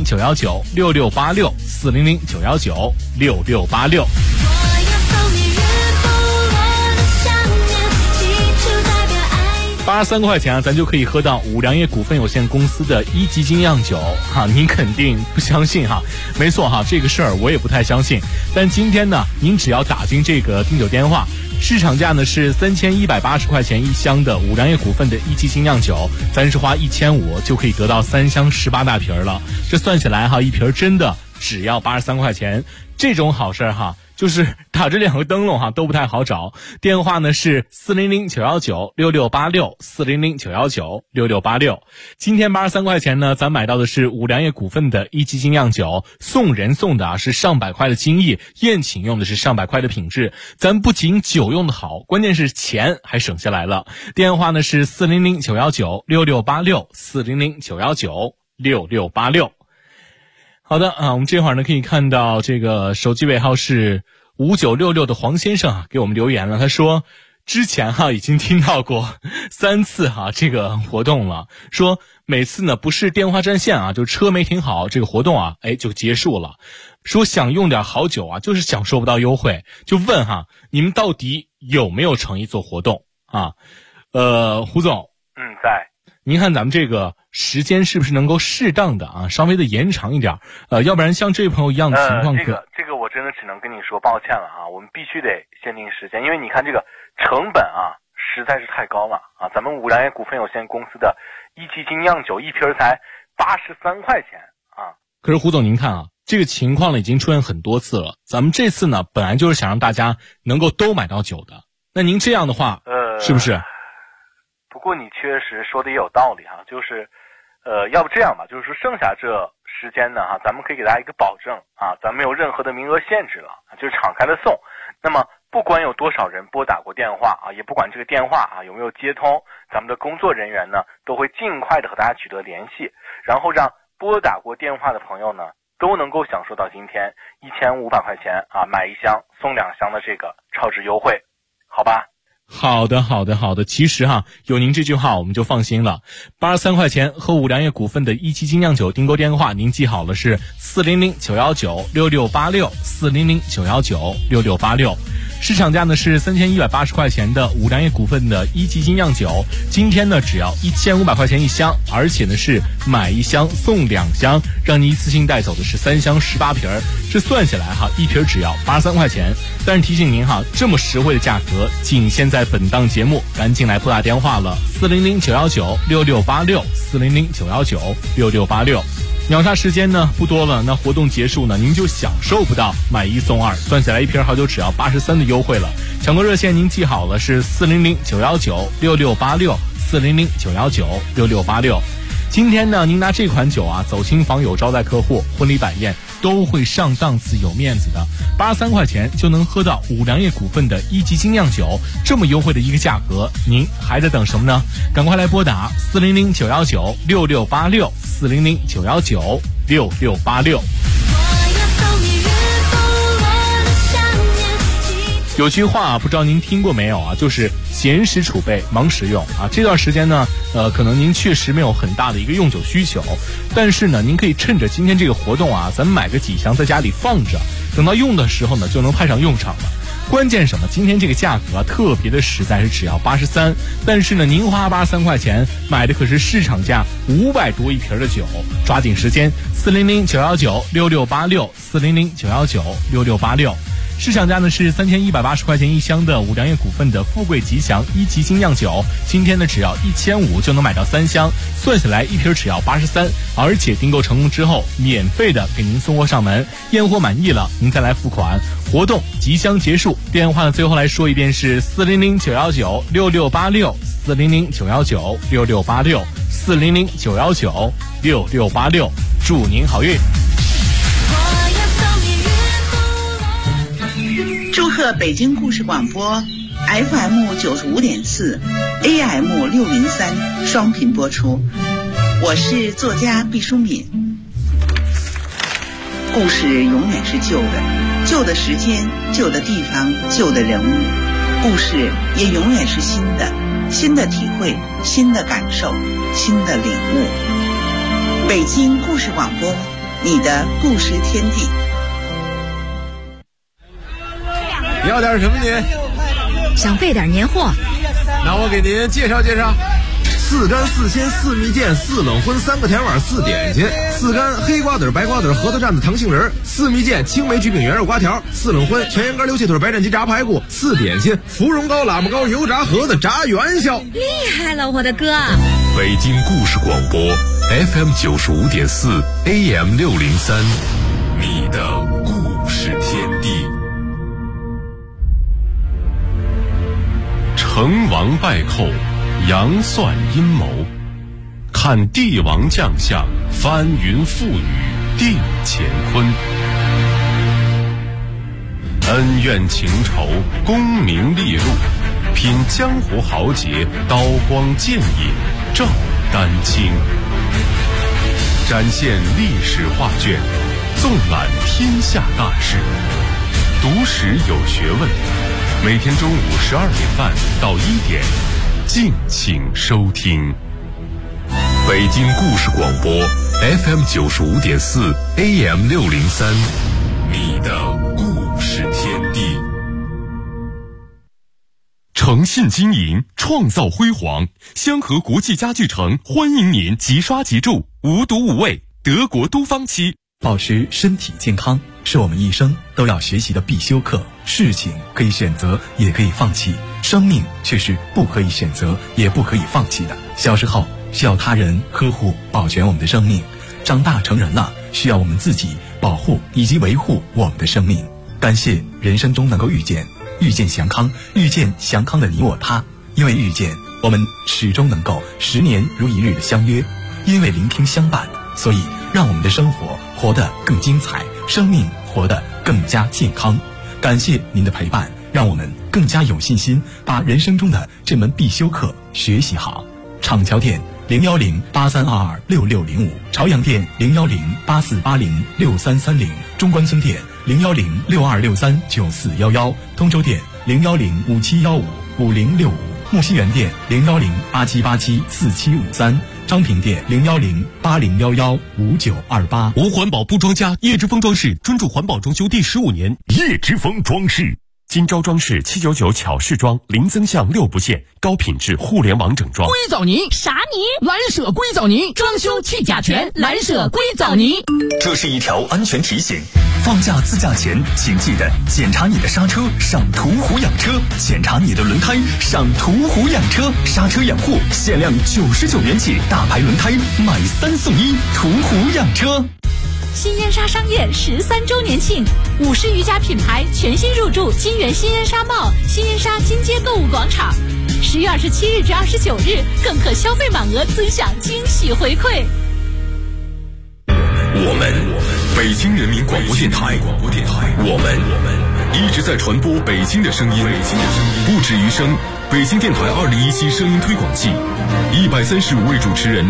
400-919-6686，400-919-6686。83块钱啊，咱就可以喝到五粮液股份有限公司的一级精酿酒哈，您肯定不相信哈？没错哈，这个事儿我也不太相信。但今天呢，您只要打进这个订酒电话，市场价呢是3180块钱一箱的五粮液股份的一级精酿酒，咱是花1500就可以得到3箱18大瓶了。这算起来哈，一瓶真的只要83块钱，这种好事哈。就是打着2个灯笼哈都不太好找，电话呢是400-919-6686，400-919-6686。今天83块钱呢，咱买到的是五粮液股份的一级精酿酒，送人送的啊是上百块的精益，宴请用的是上百块的品质。咱不仅酒用的好，关键是钱还省下来了。电话呢是400-919-6686，400-919-6686。好的啊，我们这会儿呢可以看到这个手机尾号是5966的黄先生啊给我们留言了，他说之前哈已经听到过3次哈这个活动了，说每次呢不是电话占线啊，就车没停好，这个活动啊就结束了。说想用点好酒啊，就是享受不到优惠，就问哈你们到底有没有诚意做活动啊？胡总， 在。 您看咱们这个时间是不是能够适当的啊，稍微的延长一点？要不然像这位朋友一样的情况， 这个我真的只能跟你说抱歉了啊，我们必须得限定时间，因为你看这个成本啊实在是太高了啊，咱们五粮液股份有限公司的一级精酿酒一瓶才83块钱啊。 可是胡总您看啊，这个情况呢已经出现很多次了，咱们这次呢本来就是想让大家能够都买到酒的，那您这样的话是不是？ 不过你确实说的也有道理哈，就是要不这样吧，就是说剩下这时间呢哈，咱们可以给大家一个保证啊，咱没有任何的名额限制了，就是敞开的送。那么不管有多少人拨打过电话啊，也不管这个电话啊有没有接通，咱们的工作人员呢都会尽快的和大家取得联系，然后让拨打过电话的朋友呢都能够享受到今天1500块钱啊买1箱送2箱的这个超值优惠，好吧？ 好的。其实哈，有您这句话我们就放心了。83块钱和五粮液股份的一级精酿酒订购电话，您记好了是400-919-6686，400-919-6686。市场价呢是3180块钱的五粮液股份的一级精酿酒，今天呢只要1500块钱一箱，而且呢是买1箱送2箱，让你一次性带走的是3箱18瓶，这算下来哈，一瓶只要83块钱。但是提醒您哈，这么实惠的价格仅限在本档节目，赶紧来拨打电话了，400-919-6686，400-919-6686。秒杀时间呢不多了，那活动结束呢您就享受不到买1送2，算下来一瓶好酒只要83的优惠了。抢购热线您记好了是400-919-6686，400-919-6686。今天呢您拿这款酒啊走亲访友招待客户婚礼摆宴都会上档次有面子的，83块钱就能喝到五粮液股份的一级精酿酒，这么优惠的一个价格，您还在等什么呢？赶快来拨打400-919-6686，400-919-6686。有句话不知道您听过没有啊，就是闲时储备，忙时用啊。这段时间呢，可能您确实没有很大的一个用酒需求，但是呢，您可以趁着今天这个活动啊，咱们买个几箱在家里放着，等到用的时候呢，就能派上用场了。关键什么？今天这个价格啊，特别的实在，是只要83，但是呢，您花83块钱买的可是市场价500多一瓶的酒，抓紧时间，400-919-6686，400-919-6686。市场价呢是3180块钱一箱的五粮液股份的富贵吉祥一级精酿酒，今天呢只要1500就能买到3箱，算下来一瓶只要83，而且订购成功之后免费的给您送货上门，验货满意了您再来付款。活动即将结束，电话呢最后来说一遍是 400-919-6686，400-919-6686，祝您好运。 祝贺北京故事广播 FM 95.4 AM 603双频播出。我是作家毕淑敏。故事永远是旧的，旧的时间，旧的地方，旧的人物。故事也永远是新的，新的体会，新的感受，新的领悟。北京故事广播，你的故事天地。 要点什么您？ 想备点年货。 那我给您介绍介绍。4干4鲜4蜜饯4冷荤3个甜碗4点心，4干黑瓜子白瓜子核桃蘸子糖杏仁，4蜜饯青梅焗饼圆肉瓜条，4冷荤全羊肝溜气腿白斩鸡炸排骨，4点心芙蓉糕喇嘛糕油炸盒子炸元宵。 厉害了，我的哥！ 北京故事广播 FM 95.4 AM 603，你的故事天地。成王败寇，杨算阴谋，看帝王将相，翻云覆雨定乾坤。恩怨情仇，功名利禄，品江湖豪杰，刀光剑影照丹青。展现历史画卷，纵览天下大事，读史有学问。每天中午12点半到1点，敬请收听。北京故事广播 FM 95.4 AM 603，你的故事天地。诚信经营，创造辉煌。香河国际家具城欢迎您即刷即住，无毒无味，德国都芳漆。 保持身体健康是我们一生都要学习的必修课。事情可以选择，也可以放弃，生命却是不可以选择，也不可以放弃的。小时候需要他人呵护保全我们的生命，长大成人了需要我们自己保护以及维护我们的生命。感谢人生中能够遇见祥康，遇见祥康的你我他。因为遇见，我们始终能够10年如一日的相约；因为聆听相伴，所以让我们的生活活得更精彩，生命活得更加健康。感谢您的陪伴，让我们更加有信心把人生中的这门必修课学习好。厂桥店01083226605，朝阳店01084806330，中关村店01062639411，通州店01057155065，木樨园店01087874753，昌平店01080115928。 无环保不装家，叶之峰装饰专注环保装修第15年。叶之峰装饰，今朝装饰799巧饰装，零增项6不限，高品质互联网整装。 硅藻泥啥泥？蓝舍硅藻泥，装修去甲醛，蓝舍硅藻泥。 这是一条安全提醒。放假自驾前，请记得检查你的刹车，上途虎养车；检查你的轮胎，上途虎养车。刹车养护限量99元起，大牌轮胎买3送1，途虎养车。 新烟沙商业13周年庆，50余家品牌全新入驻金源新烟沙贸、新烟沙金街购物广场。10月27日至29日，更可消费满额尊享惊喜回馈。 我们北京人民广播电台，我们一直在传播北京的声音，不止于声。北京电台2017声音推广季，135位主持人